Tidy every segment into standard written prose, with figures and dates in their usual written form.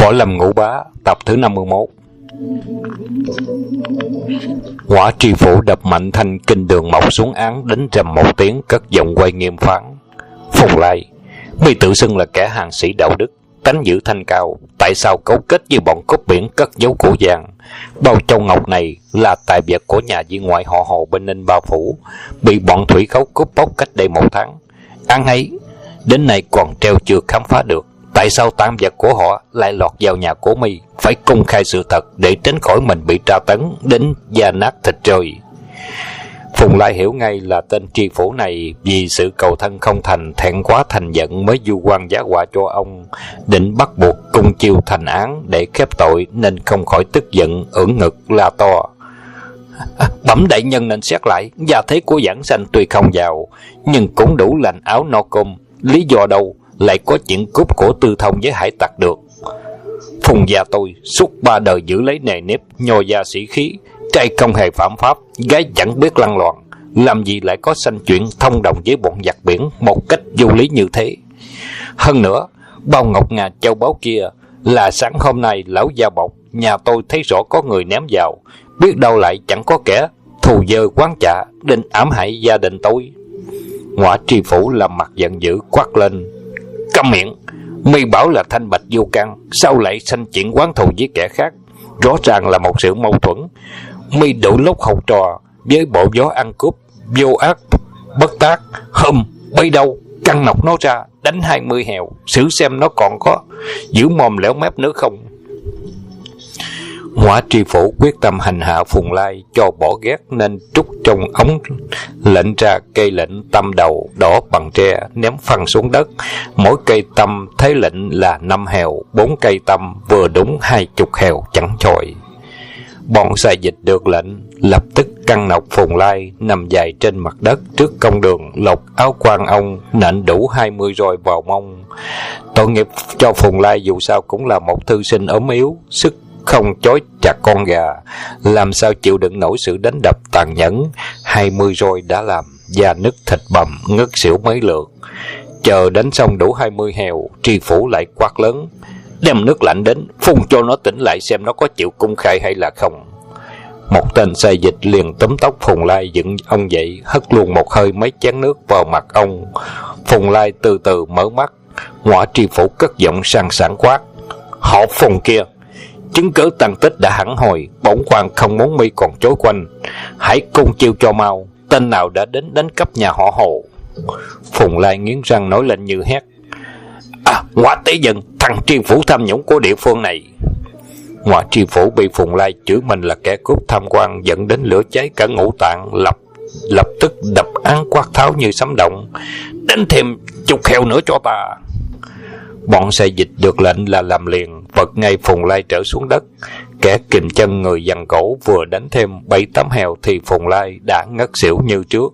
Võ Lâm Ngũ Bá tập thứ 51. Hỏa tri phủ đập mạnh thanh kinh đường mộc xuống án, đánh trầm một tiếng, cất giọng quay nghiêm phán: Phùng Lai, mi tự xưng là kẻ hàng sĩ đạo đức, tánh giữ thanh cao, tại sao cấu kết với bọn cướp biển cất giấu cổ vàng? Bao châu ngọc này là tài vật của nhà viên ngoại họ Hồ bên Ninh Ba Phủ, bị bọn thủy khấu cướp bóc cách đây 1 tháng. Án ấy đến nay còn treo chưa khám phá được. Tại sao tang vật của họ lại lọt vào nhà của mi? Phải công khai sự thật để tránh khỏi mình bị tra tấn đến da nát thịt rơi. Phùng Lai hiểu ngay là tên tri phủ này vì sự cầu thân không thành, thẹn quá thành giận mới vu oan giá họa cho ông, định bắt buộc cung chiêu thành án để khép tội, nên không khỏi tức giận, ưỡn ngực la to: Bẩm đại nhân nên xét lại, gia thế của Giảng Sanh tuy không giàu nhưng cũng đủ lành áo no cơm, lý do đâu lại có chuyện cướp của tư thông với hải tặc được? Phùng gia tôi suốt 3 đời giữ lấy nề nếp nho gia sĩ khí, trai không hề phạm pháp, gái chẳng biết lăng loàn, làm gì lại có sanh chuyện thông đồng với bọn giặc biển một cách vô lý như thế? Hơn nữa, bao ngọc ngà châu báu kia là sáng hôm nay lão gia bọc nhà tôi thấy rõ có người ném vào, biết đâu lại chẳng có kẻ thù dơ quán trạ định ám hại gia đình tôi. Hỏa tri phủ làm mặt giận dữ quát lên: Câm miệng! Mi bảo là thanh bạch vô can, sao lại sanh chuyện quán thù với kẻ khác? Rõ ràng là một sự mâu thuẫn. Mi đủ lúc học trò với bộ gió ăn cướp vô ác bất tác, bây đâu căng nọc nó ra, đánh 20 hèo, xử xem nó còn có giữ mồm lẻo mép nữa không. Hỏa tri phủ quyết tâm hành hạ Phùng Lai cho bỏ ghét, nên trút trong ống lệnh ra cây lệnh tâm đầu đỏ bằng tre, ném phăng xuống đất. Mỗi cây tâm thấy lệnh là 5 hèo, 4 cây tâm vừa đúng 20 hèo chẳng chọi. Bọn sai dịch được lệnh lập tức căng nọc Phùng Lai nằm dài trên mặt đất trước công đường, lột áo quan ông nện đủ 20 roi vào mông. Tội nghiệp cho Phùng Lai dù sao cũng là một thư sinh ốm yếu, sức không chối chặt con gà, làm sao chịu đựng nổi sự đánh đập tàn nhẫn. 20 roi đã làm da nứt thịt bầm, ngất xỉu mấy lượt. Chờ đánh xong đủ 20 hèo, tri phủ lại quát lớn: Đem nước lạnh đến, phun cho nó tỉnh lại xem nó có chịu cung khai hay là không. Một tên sai dịch liền túm tóc Phùng Lai dựng ông dậy, hất luôn một hơi mấy chén nước vào mặt ông. Phùng Lai từ từ mở mắt. Hỏa tri phủ cất giọng sang sảng quát: Họ Phùng kia, chứng cứ tàn tích đã hẳn hồi, bổn quan không muốn mi còn chối quanh. Hãy cung chiêu cho mau, tên nào đã đến đánh cắp nhà họ Hồ? Phùng Lai nghiến răng nói lên như hét: Hỏa tế dân, thằng tri phủ tham nhũng của địa phương này. Hỏa tri phủ bị Phùng Lai chửi mình là kẻ cướp tham quan dẫn đến lửa cháy cả ngũ tạng, lập tức đập án quát tháo như sấm động: Đánh thêm chục heo nữa cho ta! Bọn sai dịch được lệnh là làm liền, vật ngay Phùng Lai trở xuống đất. Kẻ kìm chân người giằng cổ vừa đánh thêm 7-8 heo thì Phùng Lai đã ngất xỉu như trước.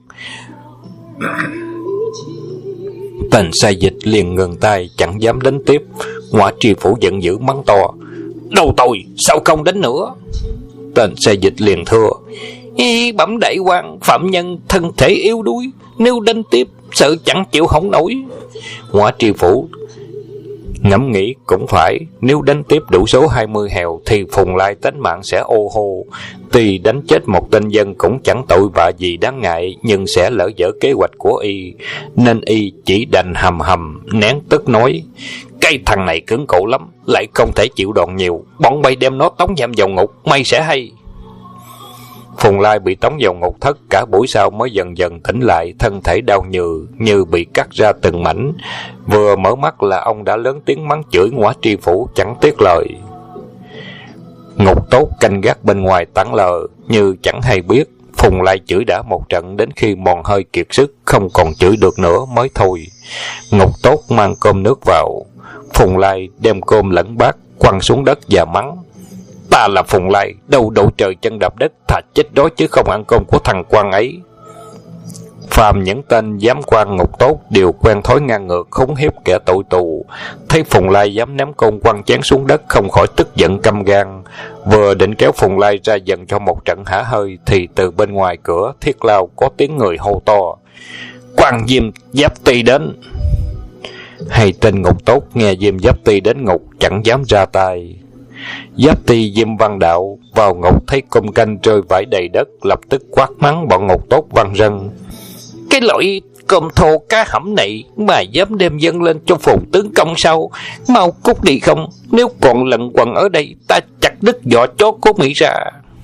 Tên sai dịch liền ngừng tay, chẳng dám đánh tiếp. Hỏa tri phủ giận dữ mắng to: Đâu tôi, sao không đánh nữa? Tên sai dịch liền thưa: Bẩm đại quan, phạm nhân thân thể yếu đuối, nếu đánh tiếp sợ chẳng chịu không nổi. Hỏa tri phủ ngẫm nghĩ cũng phải, nếu đánh tiếp đủ số 20 hèo thì Phùng Lai tánh mạng sẽ ô hô. Tuy đánh chết một tên dân cũng chẳng tội vạ gì đáng ngại, nhưng sẽ lỡ dở kế hoạch của y, nên y chỉ đành hầm hầm nén tức nói: Cái thằng này cứng cổ lắm, lại không thể chịu đòn nhiều, bọn bay đem nó tống giam vào ngục, may sẽ hay. Phùng Lai bị tống vào ngục thất, cả buổi sau mới dần dần tỉnh lại, thân thể đau như bị cắt ra từng mảnh. Vừa mở mắt là ông đã lớn tiếng mắng chửi Hỏa tri phủ chẳng tiếc lời. Ngục tốt canh gác bên ngoài tảng lờ như chẳng hay biết. Phùng Lai chửi đã một trận đến khi mòn hơi kiệt sức, không còn chửi được nữa mới thôi. Ngục tốt mang cơm nước vào. Phùng Lai đem cơm lẫn bát quăng xuống đất và mắng: Ta là Phùng Lai, đâu độ trời chân đạp đất, thà chết đói chứ không ăn cơm của thằng quan ấy. Phàm những tên giám quan ngục tốt đều quen thói ngang ngược khốn hiếp kẻ tội tù. Thấy Phùng Lai dám ném côn quăng chén xuống đất, không khỏi tức giận căm gan. Vừa định kéo Phùng Lai ra dần cho một trận hả hơi thì từ bên ngoài cửa thiết lao có tiếng người hô to: Quan Diêm Giáp Ti đến! Hay tên ngục tốt nghe Diêm Giáp Ti đến ngục chẳng dám ra tay. Giáp Ti Diêm Văn Đạo vào ngục thấy cơm canh rơi vãi đầy đất, lập tức quát mắng bọn ngục tốt Văn Rân: cái loại cơm thô cá hẩm này mà dám đem dâng lên cho Phùng tướng công sao? Mau cút đi không, nếu còn lẩn quẩn ở đây ta chặt đứt vỏ chó của Mỹ ra.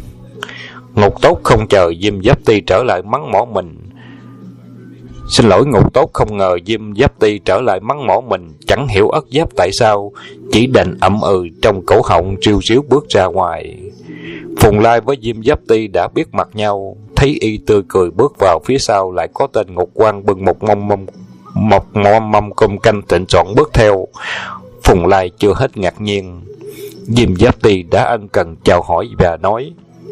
Ngục tốt không chờ Diêm Giáp Ti trở lại mắng mỏ mình. Xin lỗi, ngục tốt không ngờ Diêm Giáp Ti trở lại mắng mỏ mình, chẳng hiểu ất giáp tại sao, chỉ đành ậm trong cổ họng riu ríu bước ra ngoài. Phùng Lai với Diêm Giáp Ti đã biết mặt nhau, thấy y tươi cười bước vào, phía sau lại có tên ngục quan bưng một mâm cơm canh thịnh soạn bước theo. Phùng Lai chưa hết ngạc nhiên, Diêm Giáp Ti đã ân cần chào hỏi và nói: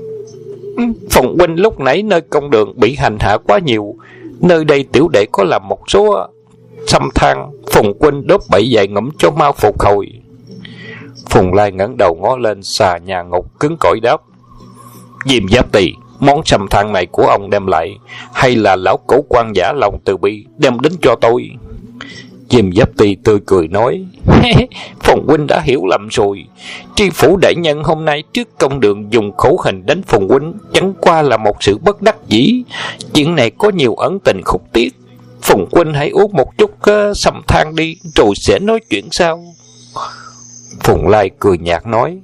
Phùng huynh lúc nãy nơi công đường bị hành hạ quá nhiều, nơi đây tiểu đệ có làm một số xăm than, Phùng huynh đốt bậy vài ngụm cho mau phục hồi. Phùng Lai ngẩng đầu ngó lên xà nhà ngục, cứng cỏi đáp: Diêm Giáp Ti, món xăm than này của ông đem lại, hay là lão cổ quan giả lòng từ bi đem đến cho tôi? Diêm Giáp Ti tươi cười nói: Phùng huynh đã hiểu lầm rồi. Tri phủ đại nhân hôm nay trước công đường dùng khổ hình đánh Phùng huynh chẳng qua là một sự bất đắc dĩ. Chuyện này có nhiều ẩn tình khúc tiếc. Phùng huynh hãy uống một chút xăm than đi, rồi sẽ nói chuyện sau. Phùng Lai cười nhạt nói: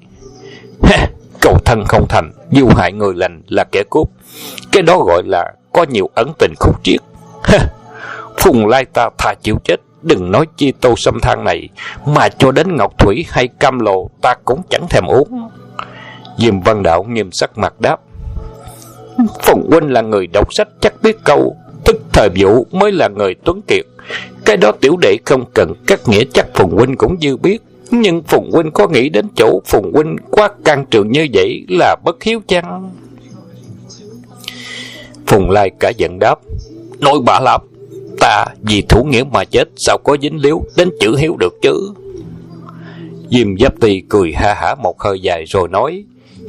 cầu thân không thành, du hại người lành là kẻ cướp. Cái đó gọi là có nhiều ẩn tình khúc triết. Phùng Lai ta thà chịu chết, đừng nói chi tô xăm than này, mà cho đến ngọc thủy hay cam lồ ta cũng chẳng thèm uống. Diêm Văn Đạo nghiêm sắc mặt đáp: Phùng huynh là người đọc sách chắc biết câu, tức thời vụ mới là người tuấn kiệt. Cái đó tiểu đệ không cần các nghĩa chắc Phùng huynh cũng dư biết. Nhưng Phùng huynh có nghĩ đến chỗ Phùng huynh quá can trường như vậy là bất hiếu chăng? Phùng Lai cả giận đáp: nói bạ lắm, ta vì thủ nghĩa mà chết, sao có dính líu đến chữ hiếu được chứ? Diêm Giáp Ti cười ha hả một hơi dài rồi nói: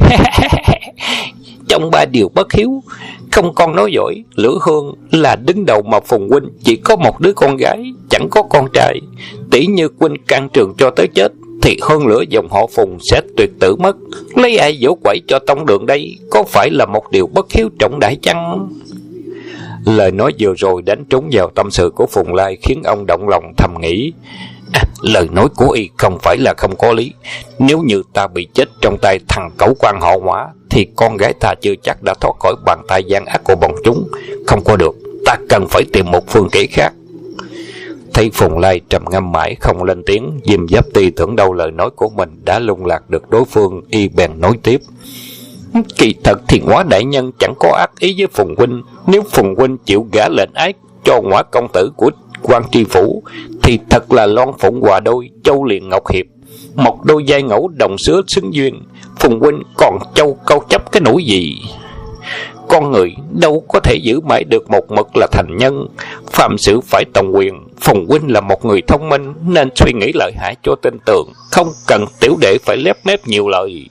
trong ba điều bất hiếu, không con nói giỏi, Lữ Hương là đứng đầu, mà Phùng huynh chỉ có một đứa con gái, chẳng có con trai. Tỷ như huynh can trường cho tới chết, thì hơn nữa dòng họ Phùng sẽ tuyệt tử mất. Lấy ai dỗ quẩy cho tông đường đây, có phải là một điều bất hiếu trọng đại chăng? Lời nói vừa rồi đánh trúng vào tâm sự của Phùng Lai, khiến ông động lòng thầm nghĩ: lời nói của y không phải là không có lý. Nếu như ta bị chết trong tay thằng cẩu quan họ Hỏa, thì con gái ta chưa chắc đã thoát khỏi bàn tay gian ác của bọn chúng. Không có được, ta cần phải tìm một phương kế khác. Thấy Phùng Lai trầm ngâm mãi không lên tiếng, Diêm Giáp Ti tưởng đâu lời nói của mình đã lung lạc được đối phương, y bèn nói tiếp: kỳ thật thì Ngõa đại nhân chẳng có ác ý với Phùng huynh. Nếu Phùng huynh chịu gả lệnh ái cho Ngõa công tử của quan tri phủ, thì thật là Loan Phụng hòa đôi, Châu liền Ngọc Hiệp, một đôi giai ngẫu đồng xứa xứng duyên. Phùng huynh còn châu câu chấp cái nỗi gì? Con người đâu có thể giữ mãi được một mực là thành nhân, phạm sự phải tòng quyền. Phùng huynh là một người thông minh, nên suy nghĩ lợi hại cho tin tưởng, không cần tiểu đệ phải lép mép nhiều lời.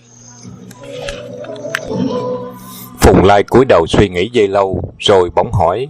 Phùng Lai cúi đầu suy nghĩ giây lâu, rồi bỗng hỏi: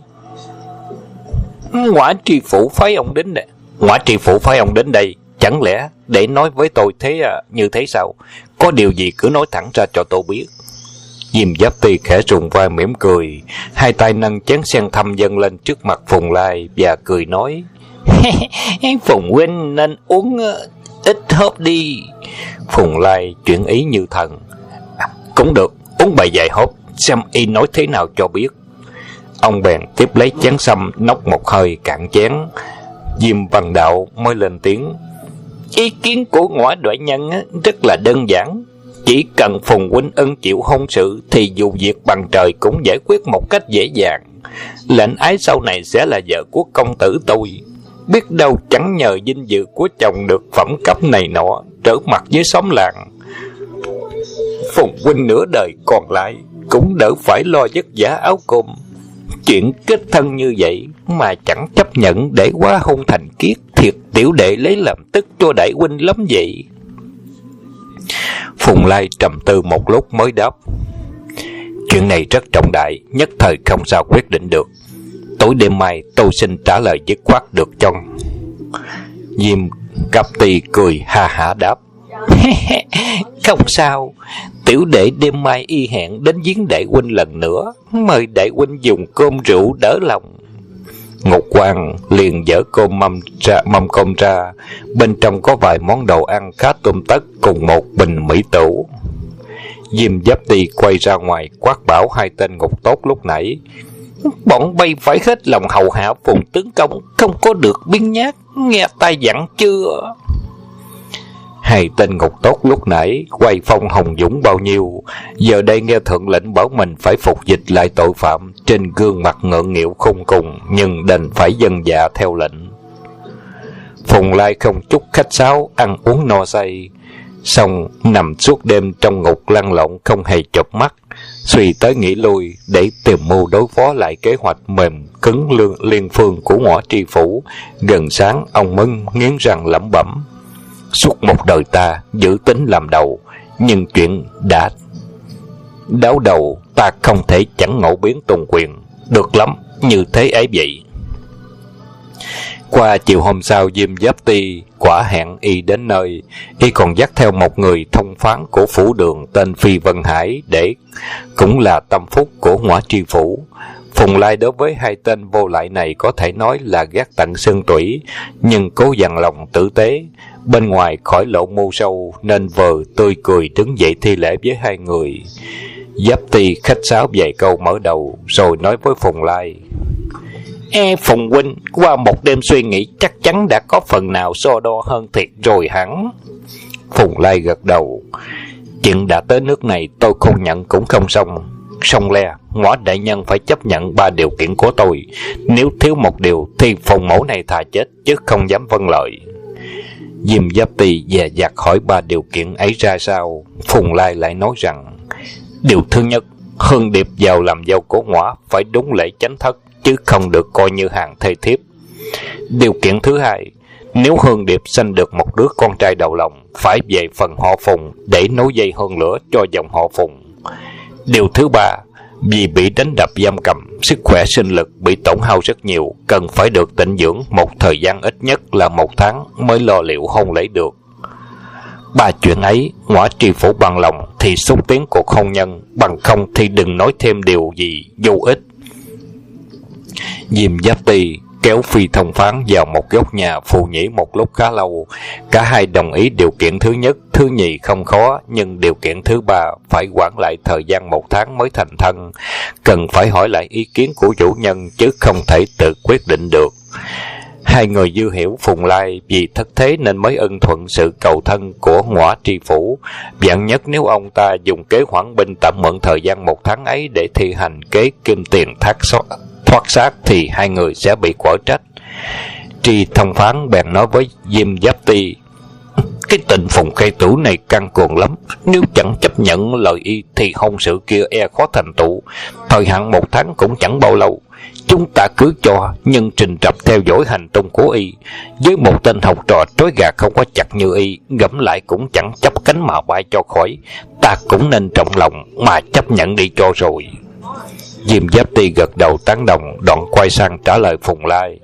Ngõa tri phủ phái ông đến đây, Ngõa tri phủ phái ông đến đây, chẳng lẽ để nói với tôi thế như thế sao? Có điều gì cứ nói thẳng ra cho tôi biết. Diêm Giáp Ti khẽ rùng vai mỉm cười, hai tay nâng chén sen thăm dâng lên trước mặt Phùng Lai và cười nói: Phùng huynh nên uống ít hớp đi. Phùng Lai chuyển ý như thần: cũng được, uống bày vài hớp, xem y nói thế nào cho biết. Ông bèn tiếp lấy chén sâm nốc một hơi cạn chén. Diêm Văn Đạo mới lên tiếng: ý kiến của Ngõa đại nhân rất là đơn giản. Chỉ cần Phùng huynh ưng chịu hôn sự, thì dù việc bằng trời cũng giải quyết một cách dễ dàng. Lệnh ái sau này sẽ là vợ của công tử tôi. Biết đâu chẳng nhờ vinh dự của chồng được phẩm cấp này nọ, trở mặt với xóm làng. Phùng huynh nửa đời còn lại cũng đỡ phải lo vất vả áo cơm. Chuyện kết thân như vậy mà chẳng chấp nhận để quá hôn thành kiết, thiệt tiểu đệ lấy làm tức cho đại huynh lắm vậy. Phùng Lai trầm tư một lúc mới đáp: chuyện này rất trọng đại, nhất thời không sao quyết định được. Tối đêm mai tôi xin trả lời dứt khoát được chăng? Diêm Cáp Tỳ cười ha hả đáp: Không sao, tiểu đệ đêm mai y hẹn đến viếng đại huynh lần nữa, mời đại huynh dùng cơm rượu đỡ lòng. Ngục Quan liền dở mâm cơm ra, bên trong có vài món đồ ăn khá tươm tất cùng một bình mỹ tửu. Diêm Giáp Tỳ quay ra ngoài quát bảo hai tên ngục tốt lúc nãy: Bọn bay phải hết lòng hầu hạ Phùng tướng công, không có được biếng nhác, nghe tai dặn chưa? Hai tên ngục tốt lúc nãy quay phong hồng dũng bao nhiêu, giờ đây nghe thượng lệnh bảo mình phải phục dịch lại tội phạm, trên gương mặt ngượng nghịu khôn cùng, nhưng đành phải vâng dạ theo lệnh. Phùng Lai không chút khách sáo, ăn uống no say, xong nằm suốt đêm trong ngục lăn lộn không hề chợp mắt, suy tới nghĩ lui để tìm mưu đối phó lại kế hoạch mềm cứng liên phương của Ngõa Tri Phủ. Gần sáng ông mới nghiến răng lẩm bẩm: Suốt một đời ta giữ tính làm đầu, nhưng chuyện đã đáo đầu, ta không thể chẳng ngộ biến tùng quyền. Được lắm, như thế ấy vậy. Qua chiều hôm sau, Diêm Giáp Tỳ quả hẹn y đến nơi. Y còn dắt theo một người thông phán của phủ đường tên Phi Vân Hải, để cũng là tâm phúc của Ngõa Tri Phủ. Phùng Lai đối với hai tên vô lại này có thể nói là ghét tận xương tủy, nhưng cố dằn lòng tử tế. Bên ngoài khỏi lộ mưu sâu, nên vờ tươi cười đứng dậy thi lễ với hai người. Giáp Tỳ khách sáo vài câu mở đầu, rồi nói với Phùng Lai: Phùng huynh, qua một đêm suy nghĩ chắc chắn đã có phần nào so đo hơn thiệt rồi hẳn. Phùng Lai gật đầu: Chuyện đã tới nước này, tôi không nhận cũng không xong. Song le, Ngõa đại nhân phải chấp nhận 3 điều kiện của tôi. Nếu thiếu một điều thì Phùng mẫu này thà chết chứ không dám vâng lời. Diêm Giáp Tỳ dè dặt hỏi 3 điều kiện ấy ra sao. Phùng Lai lại nói rằng: Điều thứ nhất, Hương Điệp vào làm dâu của Ngõa phải đúng lễ chánh thất, chứ không được coi như hàng thê thiếp. Điều kiện thứ hai, nếu Hương Điệp sanh được một đứa con trai đầu lòng, phải về phần họ Phùng để nối dây hơn lửa cho dòng họ Phùng. Điều thứ ba, vì bị đánh đập giam cầm, sức khỏe sinh lực bị tổn hao rất nhiều, cần phải được tịnh dưỡng một thời gian ít nhất là 1 tháng mới lo liệu hôn lễ được. 3 chuyện ấy, Ngõa Tri Phủ bằng lòng thì xúc tiến cuộc hôn nhân, bằng không thì đừng nói thêm điều gì vô ích. Diêm Giáp Tỳ kéo Phi thông phán vào một góc nhà phù nhĩ một lúc khá lâu. Cả hai đồng ý điều kiện thứ nhất, thứ nhì không khó, nhưng điều kiện thứ ba phải quản lại thời gian 1 tháng mới thành thân, cần phải hỏi lại ý kiến của chủ nhân chứ không thể tự quyết định được. Hai người dư hiểu Phùng Lai vì thất thế nên mới ưng thuận sự cầu thân của Ngõa Tri Phủ. Vạn nhất nếu ông ta dùng kế hoãn binh tạm mượn thời gian 1 tháng ấy để thi hành kế kim tiền thoát xác thì hai người sẽ bị quở trách. Tri thông phán bèn nói với Diêm Giáp Tỳ: Cái tình Phùng Khai Tử này căng cuồng lắm, nếu chẳng chấp nhận lời y thì hôn sự kia e khó thành tựu. Thời hạn 1 tháng cũng chẳng bao lâu. Chúng ta cứ cho nhân trình rập theo dõi hành tung của y. Với một tên học trò trói gà không có chặt như y, gẫm lại cũng chẳng chấp cánh mà bay cho khỏi. Ta cũng nên trọng lòng mà chấp nhận đi cho rồi. Diêm Giáp Tỳ gật đầu tán đồng, đoạn quay sang trả lời Phùng Lai: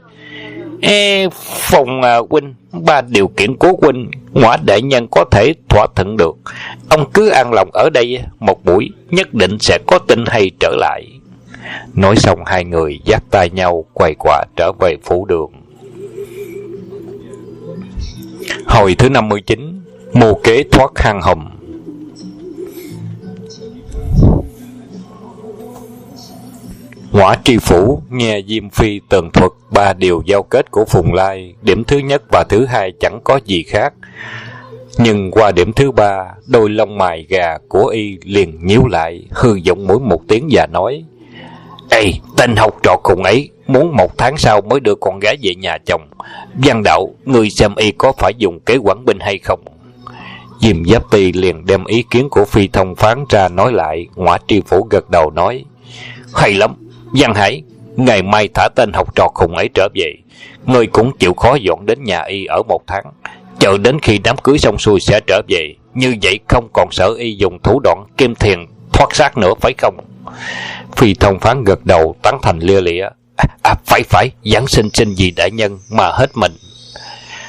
Phùng huynh, 3 điều kiện của huynh Ngõa đại nhân có thể thỏa thuận được. Ông cứ an lòng ở đây một buổi, nhất định sẽ có tin hay trở lại. Nói xong hai người dắt tay nhau quay qua trở về phủ đường. Hồi thứ 59, mưu kế thoát hang hùm. Ngõa Tri Phủ nghe Diêm Phi tường thuật 3 điều giao kết của Phùng Lai. Điểm thứ nhất và thứ hai chẳng có gì khác, nhưng qua điểm thứ 3, đôi lông mày gà của y liền nhíu lại, hư giọng mũi một tiếng và nói: Ê, tên học trò khùng ấy muốn 1 tháng sau mới đưa con gái về nhà chồng. Văn đạo, ngươi xem y có phải dùng kế quản binh hay không? Diêm Giáp Tỳ liền đem ý kiến của Phi thông phán ra nói lại. Ngõa Tri Phủ gật đầu nói: Hay lắm, Văn Hải, ngày mai thả tên học trò khùng ấy trở về. Ngươi cũng chịu khó dọn đến nhà y ở 1 tháng, chờ đến khi đám cưới xong xuôi sẽ trở về. Như vậy không còn sợ y dùng thủ đoạn kim thiền thoát xác nữa phải không? Phi thông phán gật đầu tán thành lia lịa: Phải, Giáng sinh gì đại nhân mà hết mình.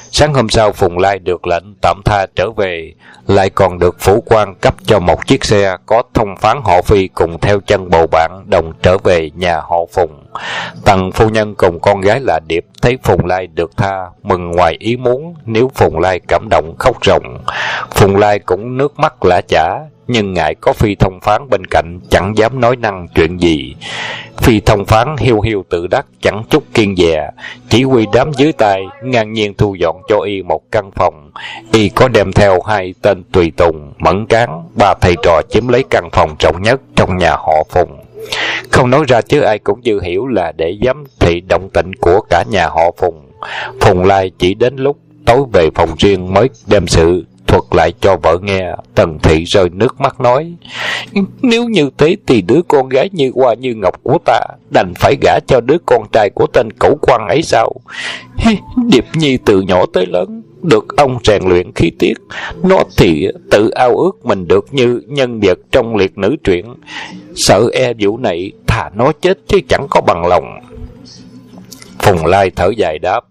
Sáng hôm sau, Phùng Lai được lệnh tạm tha trở về, lại còn được phủ quan cấp cho một chiếc xe có thông phán họ Phi cùng theo chân bầu bạn đồng trở về nhà họ Phùng. Tần phu nhân cùng con gái là Điệp thấy Phùng Lai được tha, mừng ngoài ý muốn, nếu Phùng Lai cảm động khóc ròng. Phùng Lai cũng nước mắt lã chả, nhưng ngại có Phi thông phán bên cạnh, chẳng dám nói năng chuyện gì. Phi thông phán hiu hiu tự đắc, chẳng chút kiêng dè, chỉ huy đám dưới tay ngang nhiên thu dọn cho y một căn phòng. Y có đem theo 2 tên tùy tùng, Mẫn Cán, 3 thầy trò chiếm lấy căn phòng rộng nhất trong nhà họ Phùng. Không nói ra chứ ai cũng dư hiểu là để giám thị động tĩnh của cả nhà họ Phùng. Phùng Lai chỉ đến lúc tối về phòng riêng mới đem sự thuật lại cho vợ nghe. Tần Thị rơi nước mắt nói: nếu như thế thì đứa con gái như hoa như ngọc của ta đành phải gả cho đứa con trai của tên cẩu quan ấy sao? Điệp Nhi từ nhỏ tới lớn được ông rèn luyện khí tiết, nó thì tự ao ước mình được như nhân vật trong liệt nữ truyện, sợ e vụ này thà nó chết chứ chẳng có bằng lòng. Phùng Lai thở dài đáp: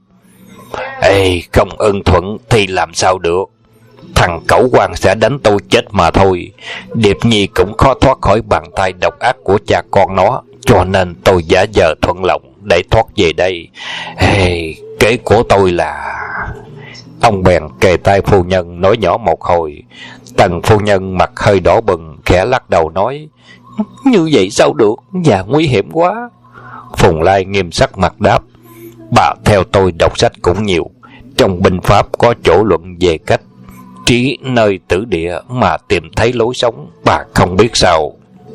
ê, không ưng thuận thì làm sao được, thằng cẩu quan sẽ đánh tôi chết mà thôi. Điệp Nhi cũng khó thoát khỏi bàn tay độc ác của cha con nó, cho nên tôi giả vờ thuận lòng để thoát về đây. Hey, kế của tôi là... Ông bèn kề tai phu nhân nói nhỏ một hồi. Tần phu nhân mặt hơi đỏ bừng, khẽ lắc đầu nói: như vậy sao được, và nguy hiểm quá. Phùng Lai nghiêm sắc mặt đáp: bà theo tôi đọc sách cũng nhiều, trong binh pháp có chỗ luận về cách trí nơi tử địa mà tìm thấy lối sống, bà không biết sao.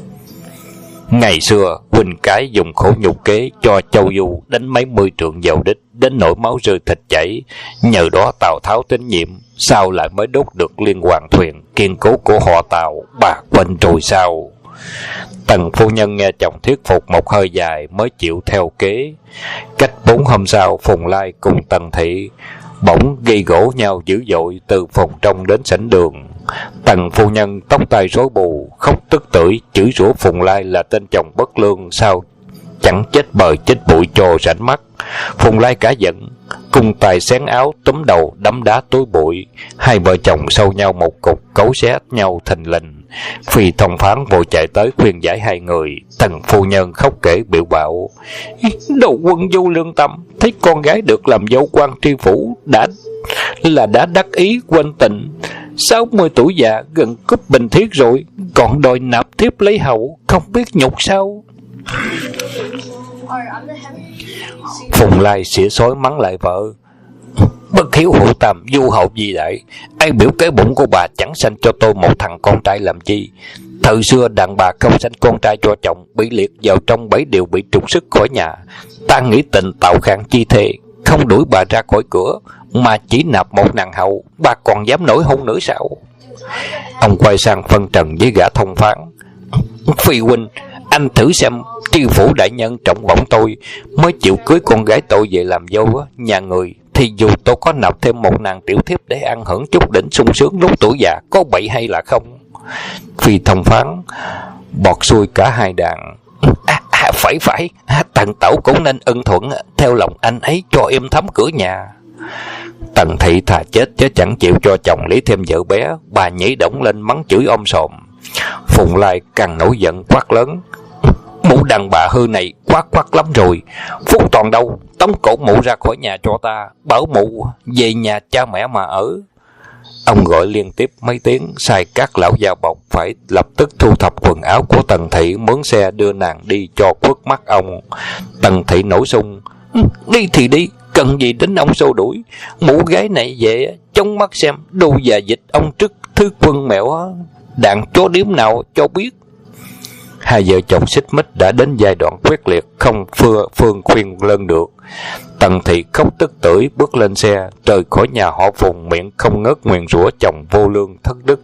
Ngày xưa huynh cái dùng khổ nhục kế cho Châu Du đánh mấy mươi trượng vào đích, đến nỗi máu rơi thịt chảy. Nhờ đó Tào Tháo tín nhiệm, sao lại mới đốt được liên hoàn thuyền kiên cố của họ Tào, bà quên rồi sao? Tần phu nhân nghe chồng thuyết phục một hơi dài mới chịu theo kế. Cách 4 hôm sau, Phùng Lai cùng Tần Thị bỗng gây gỗ nhau dữ dội từ phòng trong đến sảnh đường. Tần phu nhân tóc tai rối bù, khóc tức tưởi, chửi rủa Phùng Lai là tên chồng bất lương, sao chẳng chết bờ chết bụi cho rảnh mắt. Phùng Lai cả giận, cung tài xén áo, túm đầu đấm đá túi bụi. Hai vợ chồng xâu nhau một cục, cấu xé nhau thình lình. Phi thông phán vội chạy tới khuyên giải hai người. Tần phu nhân khóc kể biểu bạo: đầu quân vô lương tâm, thấy con gái được làm dâu quan tri phủ đã đắc ý quên tình. 60 tuổi già gần cúp bình thiết rồi, còn đòi nạp thiếp lấy hậu, không biết nhục sao? Phùng Lai xỉa xói mắng lại vợ: bất hiếu hữu tam, du hậu di đại, ai biểu cái bụng của bà chẳng sanh cho tôi một thằng con trai làm chi? Thời xưa đàn bà không sanh con trai cho chồng, bị liệt vào trong 7 điều bị trục xuất khỏi nhà. Ta nghĩ tình Tào Khang chi thề, không đuổi bà ra khỏi cửa, mà chỉ nạp một nàng hậu, bà còn dám nổi hôn nữa sao? Ông quay sang phân trần với gã thông phán: Phi huynh, anh thử xem, tri phủ đại nhân trọng bổng tôi, mới chịu cưới con gái tôi về làm dâu nhà người, thì dù tôi có nạp thêm một nàng tiểu thiếp để ăn hưởng chút đỉnh sung sướng lúc tuổi già, có bậy hay là không? Phi thông phán bọt xuôi cả hai đàn: phải, Tần tẩu cũng nên ưng thuận theo lòng anh ấy cho êm thấm cửa nhà. Tần Thị thà chết chứ chẳng chịu cho chồng lấy thêm vợ bé. Bà nhảy động lên mắng chửi om sòm. Phùng Lai càng nổi giận quát lớn: mụ đàn bà hư này quát lắm rồi. Phúc Toàn đâu, tống cổ mụ ra khỏi nhà cho ta, bảo mụ về nhà cha mẹ mà ở. Ông gọi liên tiếp mấy tiếng, sai các lão gia bọc phải lập tức thu thập quần áo của Tần Thị, mướn xe đưa nàng đi cho khuất mắt ông. Tần Thị nổi sung: đi thì đi, cần gì đến ông xô đuổi? Mụ gái này về trong mắt xem đồ già dịch ông trước thứ quân mẹo đàn chó điếm nào cho biết. Hai vợ chồng xích mích đã đến giai đoạn quyết liệt, không phương khuyên lơn được. Tần Thị khóc tức tưởi bước lên xe, rời khỏi nhà họ Phùng, miệng không ngớt nguyền rủa chồng vô lương thất đức.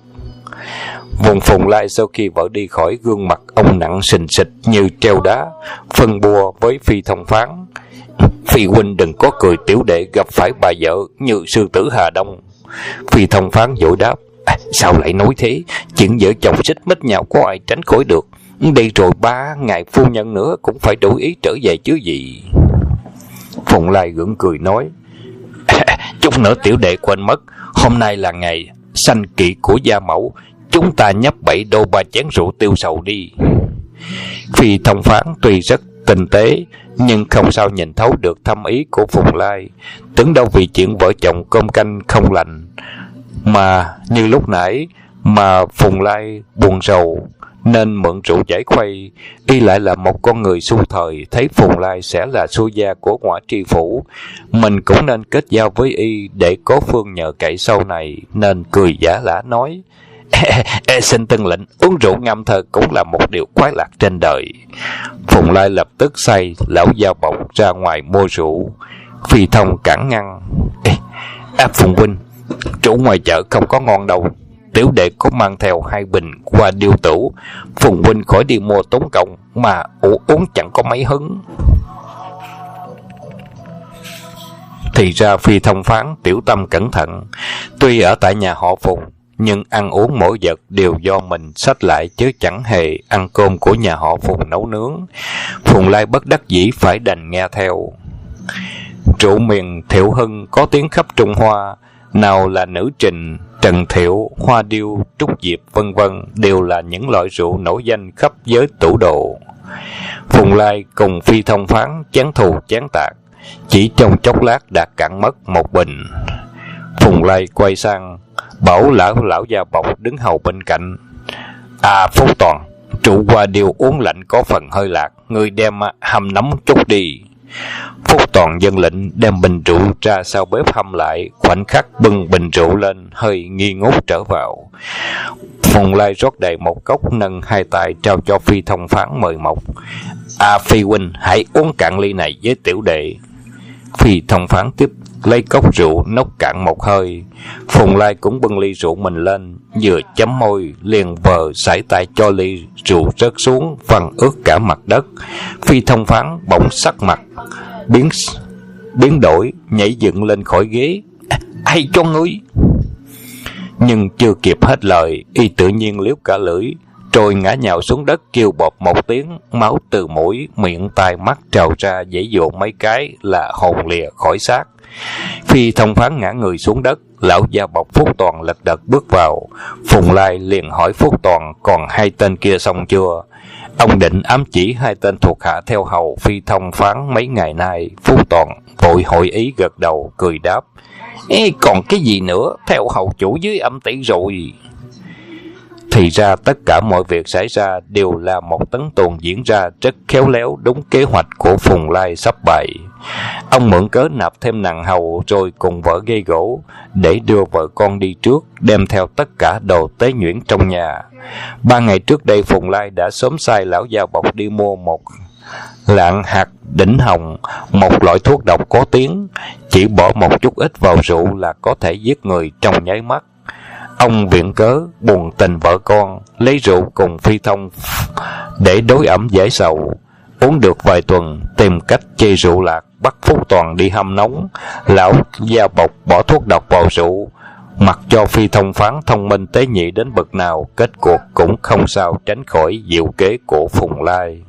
Vùng Phùng Lai sau khi vợ đi khỏi, gương mặt ông nặng sình sịch như treo đá, phân bua với Phi thông phán: Phi huynh đừng có cười tiểu đệ gặp phải bà vợ như sư tử Hà Đông. Phi thông phán vội đáp: sao lại nói thế? Chuyện vợ chồng xích mích nhau có ai tránh khỏi được. Đây rồi 3 ngày phu nhân nữa cũng phải đổi ý trở về chứ gì. Phùng Lai gượng cười nói: chút nữa tiểu đệ quên mất, hôm nay là ngày sanh kỵ của gia mẫu, chúng ta nhấp 7 đô 3 chén rượu tiêu sầu đi. Phi Thông Phán tuy rất tinh tế, nhưng không sao nhìn thấu được thâm ý của Phùng Lai. Tưởng đâu vì chuyện vợ chồng cơm canh không lành, mà như lúc nãy mà Phùng Lai buồn rầu nên mượn rượu giải khuây. Y lại là một con người xu thời, thấy Phùng Lai sẽ là xui gia của Ngõa Tri Phủ, mình cũng nên kết giao với y để có phương nhờ cậy sau này, nên cười giả lả nói: Xin tuân lệnh, uống rượu ngâm thơ cũng là một điều khoái lạc trên đời. Phùng Lai lập tức say lão Dao Bộc ra ngoài mua rượu. Phi Thông cản ngăn: Phùng huynh, rượu ngoài chợ không có ngon đâu, tiểu đệ có mang theo 2 bình qua điêu tửu, Phùng huynh khỏi đi mua tốn công, mà uống chẳng có mấy hứng. Thì ra Phi Thông Phán tiểu tâm cẩn thận, tuy ở tại nhà họ Phùng, nhưng ăn uống mỗi vật đều do mình xách lại, chứ chẳng hề ăn cơm của nhà họ Phùng nấu nướng. Phùng Lai bất đắc dĩ phải đành nghe theo. Rượu miền Thiệu Hưng có tiếng khắp Trung Hoa, nào là Nữ Trình, Trần Thiệu, Hoa Điêu, Trúc Diệp vân vân, đều là những loại rượu nổi danh khắp giới tửu đồ. Phùng Lai cùng Phi Thông Phán chán thù chán tạc, chỉ trong chốc lát đã cạn mất 1 bình. Phùng Lai quay sang bảo lão Dao Bộc đứng hầu bên cạnh: Phúc Toàn, rượu Hoa Điêu uống lạnh có phần hơi lạc, ngươi đem hâm nóng chút đi. Phúc Toàn dân lệnh đem bình rượu ra sau bếp hâm lại, khoảnh khắc bưng bình rượu lên, hơi nghi ngút trở vào. Phùng Lai rót đầy một cốc, nâng 2 tay trao cho Phi Thông Phán mời mọc: Phi huynh hãy uống cạn ly này với tiểu đệ. Phi Thông Phán tiếp lấy cốc rượu nốc cạn một hơi. Phùng Lai cũng bưng ly rượu mình lên, vừa chấm môi liền vờ sải tay cho ly rượu rớt xuống, văng ướt cả mặt đất. Phi Thông Phán bỗng sắc mặt biến đổi, nhảy dựng lên khỏi ghế: Hay cho ngươi! Nhưng chưa kịp hết lời, y tự nhiên liếu cả lưỡi, rồi ngã nhào xuống đất kêu bọp một tiếng, máu từ mũi, miệng, tai, mắt trào ra, giãy giụa mấy cái là hồn lìa khỏi xác. Phi Thông Phán ngã người xuống đất, lão Dao Bộc Phúc Toàn lật đật bước vào. Phùng Lai liền hỏi Phúc Toàn còn 2 tên kia xong chưa. Ông định ám chỉ 2 tên thuộc hạ theo hầu Phi Thông Phán mấy ngày nay. Phúc Toàn vội hội ý gật đầu, cười đáp: Còn cái gì nữa, theo hầu chủ dưới âm tỷ rồi. Thì ra tất cả mọi việc xảy ra đều là một tấn tuồng diễn ra rất khéo léo, đúng kế hoạch của Phùng Lai sắp bày. Ông mượn cớ nạp thêm nàng hầu, rồi cùng vợ gây gỗ để đưa vợ con đi trước, đem theo tất cả đồ tế nhuyễn trong nhà. 3 ngày trước đây, Phùng Lai đã sớm sai lão Dao Bộc đi mua 1 lạng hạt đỉnh hồng, một loại thuốc độc có tiếng, chỉ bỏ một chút ít vào rượu là có thể giết người trong nháy mắt. Ông viện cớ buồn tình vợ con, lấy rượu cùng Phi Thông để đối ẩm giải sầu. Uống được vài tuần, tìm cách chê rượu lạc, bắt Phúc Toàn đi hâm nóng. Lão Dao Bộc bỏ thuốc độc vào rượu, mặc cho Phi Thông Phán thông minh tế nhị đến bậc nào, kết cuộc cũng không sao tránh khỏi diệu kế của Phùng Lai.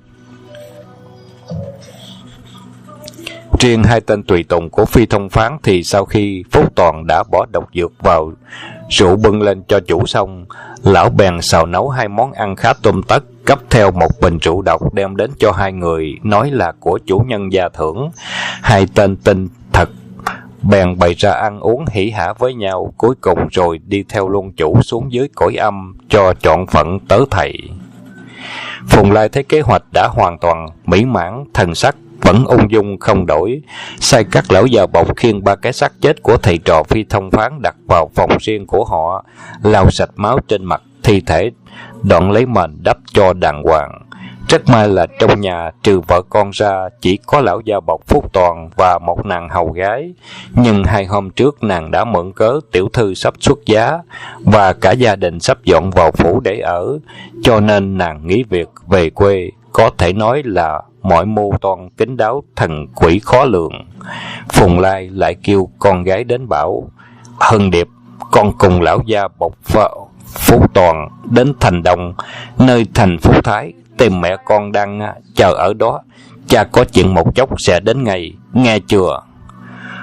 Riêng 2 tên tùy tùng của Phi Thông Phán thì sau khi Phúc Toàn đã bỏ độc dược vào rượu bưng lên cho chủ xong, lão bèn xào nấu 2 món ăn khá tôm tất, cấp theo 1 bình rượu độc đem đến cho 2 người, nói là của chủ nhân gia thưởng. 2 tên tin thật bèn bày ra ăn uống hỉ hả với nhau, cuối cùng rồi đi theo luôn chủ xuống dưới cõi âm cho trọn phận tớ thầy. Phùng Lai thấy kế hoạch đã hoàn toàn mỹ mãn, thần sắc vẫn ung dung không đổi, sai các lão Dao Bộc khiêng 3 cái xác chết của thầy trò Phi Thông Phán đặt vào phòng riêng của họ, lau sạch máu trên mặt thi thể, đoạn lấy mền đắp cho đàng hoàng. Rất may là trong nhà trừ vợ con ra, chỉ có lão Dao Bộc Phúc Toàn và một nàng hầu gái. Nhưng 2 hôm trước nàng đã mượn cớ tiểu thư sắp xuất giá và cả gia đình sắp dọn vào phủ để ở, cho nên nàng nghỉ việc về quê. Có thể nói là mọi mưu toan kín đáo, thần quỷ khó lường. Phùng Lai lại kêu con gái đến bảo: Hân Điệp, con cùng lão Dao Bộc Phúc Toàn đến thành Đông, nơi thành Phúc Thái, tìm mẹ con đang chờ ở đó. Cha có chuyện một chốc sẽ đến ngay, nghe chưa?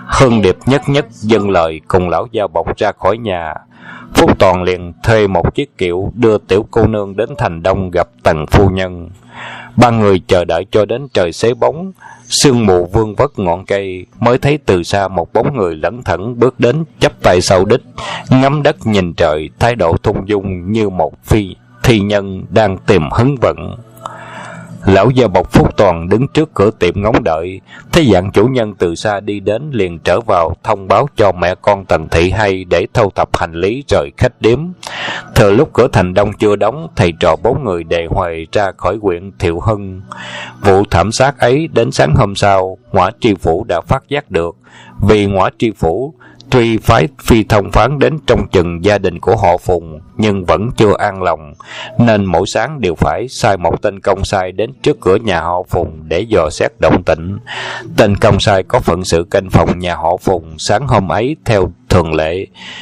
Hưng Điệp nhất nhất dâng lời cùng lão Giao Bộc ra khỏi nhà. Phúc Toàn liền thuê một chiếc kiệu đưa tiểu cô nương đến thành Đông gặp Tần phu nhân. Ba người chờ đợi cho đến trời xế bóng, sương mù vương vất ngọn cây, mới thấy từ xa một bóng người lẩn thẩn bước đến, chắp tay sau đít, ngắm đất nhìn trời, thái độ thung dung như một thi nhân đang tìm hứng vận. Lão Giao Bộc Phúc Toàn đứng trước cửa tiệm ngóng đợi, thấy dạng chủ nhân từ xa đi đến, liền trở vào thông báo cho mẹ con Tần Thị hay để thu thập hành lý rời khách điếm. Thừa lúc cửa thành Đông chưa đóng, thầy trò bốn người đề huề ra khỏi huyện Thiệu Hưng. Vụ thảm sát ấy đến sáng hôm sau, Ngõa Tri Phủ đã phát giác được, vì Ngõa Tri Phủ tuy phái phi thông phán đến trông chừng gia đình của họ Phùng, nhưng vẫn chưa an lòng, nên mỗi sáng đều phải sai một tên công sai đến trước cửa nhà họ Phùng để dò xét động tĩnh. Tên công sai có phận sự canh phòng nhà họ Phùng. Sáng hôm ấy theo thường lệ,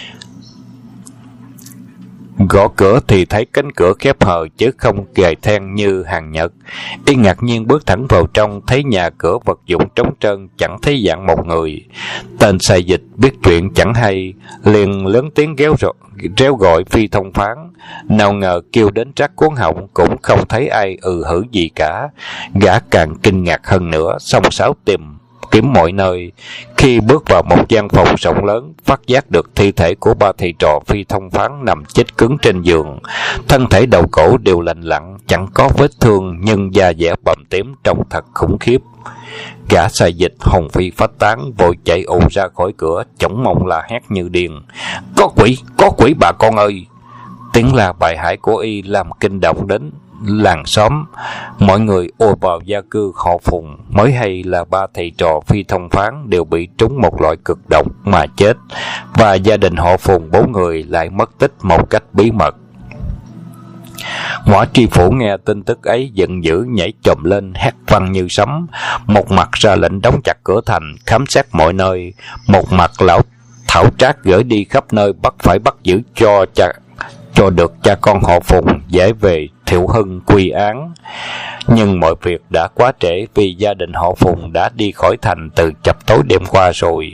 gõ cửa thì thấy cánh cửa khép hờ chứ không gài then như hàng Nhật. Y ngạc nhiên bước thẳng vào trong, thấy nhà cửa vật dụng trống trơn, chẳng thấy dạng một người. Tên sai dịch biết chuyện chẳng hay, liền lớn tiếng réo gọi phi thông phán. Nào ngờ kêu đến trắc cuốn họng cũng không thấy ai hử gì cả. Gã càng kinh ngạc hơn nữa, xông xáo kiếm mọi nơi. Khi bước vào một gian phòng rộng lớn, phát giác được thi thể của ba thầy trò phi thông phán nằm chết cứng trên giường. Thân thể đầu cổ đều lành lặn, chẳng có vết thương, nhưng da dẻ bầm tím trông thật khủng khiếp. Gã sai dịch hồn phi phách tán, vội chạy ù ra khỏi cửa, chổng mông la hét như điên: Có quỷ bà con ơi! Tiếng la bài hải của y làm kinh động đến làng xóm. Mọi người ùa vào gia cư họ Phùng, mới hay là ba thầy trò phi thông phán đều bị trúng một loại cực độc mà chết, và gia đình họ Phùng 4 người lại mất tích một cách bí mật. Ngõa Tri Phủ nghe tin tức ấy giận dữ, nhảy chồm lên hét vang như sấm, một mặt ra lệnh đóng chặt cửa thành, khám xét mọi nơi, một mặt lão thảo trác gửi đi khắp nơi, phải bắt giữ cho được cha con họ Phùng dễ về Thiệu Hưng quy án. Nhưng mọi việc đã quá trễ, vì gia đình họ Phùng đã đi khỏi thành từ chập tối đêm qua rồi.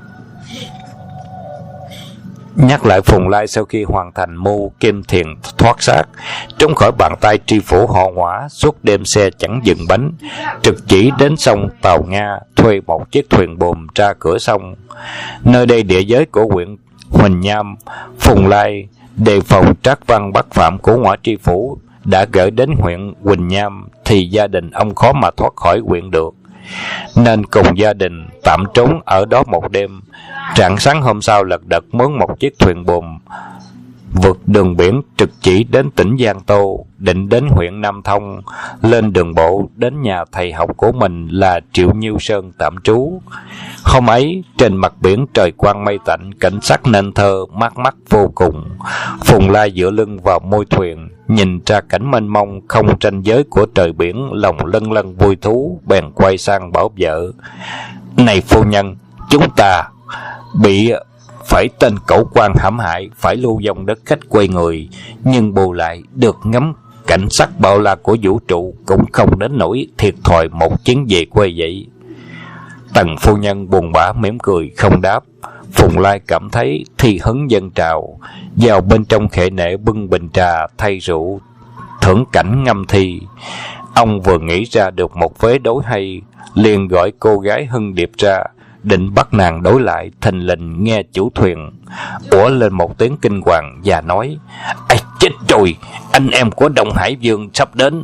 Nhắc lại Phùng Lai sau khi hoàn thành mưu kim thiền thoát xác, trốn khỏi bàn tay tri phủ họ Ngõa, suốt đêm xe chẳng dừng bánh, trực chỉ đến sông Tàu Nga, thuê một chiếc thuyền buồm ra cửa sông. Nơi đây địa giới của huyện Huỳnh Nham. Phùng Lai đề phòng trác văn bắt phạm của Ngõa Tri Phủ đã gửi đến huyện Huỳnh Nham, thì gia đình ông khó mà thoát khỏi huyện được, nên cùng gia đình tạm trốn ở đó một đêm. Rạng sáng hôm sau lật đật mướn một chiếc thuyền buồm vượt đường biển trực chỉ đến tỉnh Giang Tô, định đến huyện Nam Thông, lên đường bộ đến nhà thầy học của mình là Triệu Nhiêu Sơn tạm trú. Hôm ấy trên mặt biển trời quang mây tạnh, cảnh sắc nên thơ mát mắt vô cùng. Phùng Lai dựa lưng vào môi thuyền, nhìn ra cảnh mênh mông không ranh giới của trời biển, lòng lân lân vui thú, bèn quay sang bảo vợ: Này phu nhân, chúng ta bị phải tên cẩu quan hãm hại, phải lưu vong đất khách quay người, nhưng bù lại được ngắm cảnh sắc bao la của vũ trụ, cũng không đến nỗi thiệt thòi một chuyến về quê vậy. Tần phu nhân buồn bã mỉm cười không đáp. Phùng Lai cảm thấy thi hứng dâng trào, vào bên trong khệ nệ bưng bình trà thay rượu thưởng cảnh ngâm thi. Ông vừa nghĩ ra được một vế đối hay, liền gọi cô gái Hưng Điệp ra, định bắt nàng đối lại. Thình lình nghe chủ thuyền ủa lên một tiếng kinh hoàng và nói: Ây chết rồi, anh em của Đông Hải Vương sắp đến.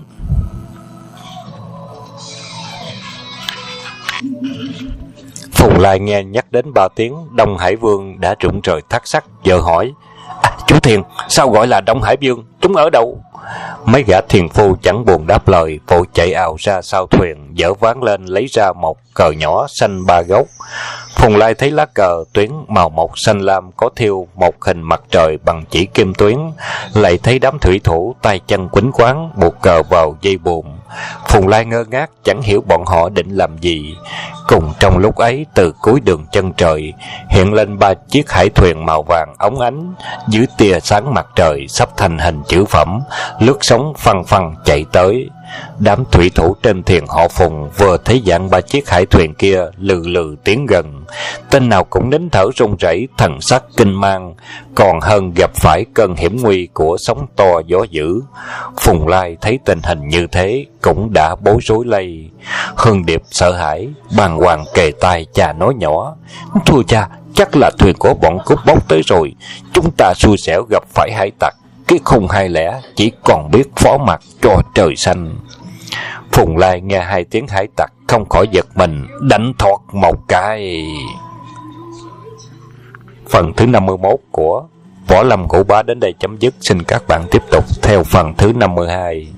Phùng Lai nghe nhắc đến 3 tiếng Đông Hải Vương đã rụng rời thất sắc, vợ hỏi: Chú Thiền, sao gọi là Đông Hải Vương? Chúng ở đâu? Mấy gã thiền phu chẳng buồn đáp lời, vội chạy ào ra sau thuyền, dở ván lên lấy ra một cờ nhỏ xanh 3 góc. Phùng Lai thấy lá cờ tuyến màu mộc xanh lam có thêu một hình mặt trời bằng chỉ kim tuyến, lại thấy đám thủy thủ tay chân quýnh quáng buộc cờ vào dây buồm. Phùng Lai ngơ ngác chẳng hiểu bọn họ định làm gì. Cùng trong lúc ấy, từ cuối đường chân trời hiện lên 3 chiếc hải thuyền màu vàng óng ánh, dưới tia sáng mặt trời sắp thành hình chữ phẩm, lướt sóng phăng phăng chạy tới. Đám thủy thủ trên thuyền họ Phùng vừa thấy dạng ba chiếc hải thuyền kia lừ lừ tiến gần, tên nào cũng nín thở run rẩy, thần sắc kinh mang, còn hơn gặp phải cơn hiểm nguy của sóng to gió dữ. Phùng Lai thấy tình hình như thế cũng đã bối rối lây. Hương Điệp sợ hãi, bàng hoàng kề tai cha nói nhỏ: "Thưa cha, chắc là thuyền của bọn cướp bóc tới rồi. Chúng ta xui xẻo gặp phải hải tặc, cái khùng hai lẻ chỉ còn biết phó mặc cho trời xanh." Phùng Lai nghe hai tiếng hải tặc không khỏi giật mình, đánh thoát một cái. Phần thứ 51 của Võ Lâm Cổ Bá đến đây chấm dứt. Xin các bạn tiếp tục theo phần thứ 52.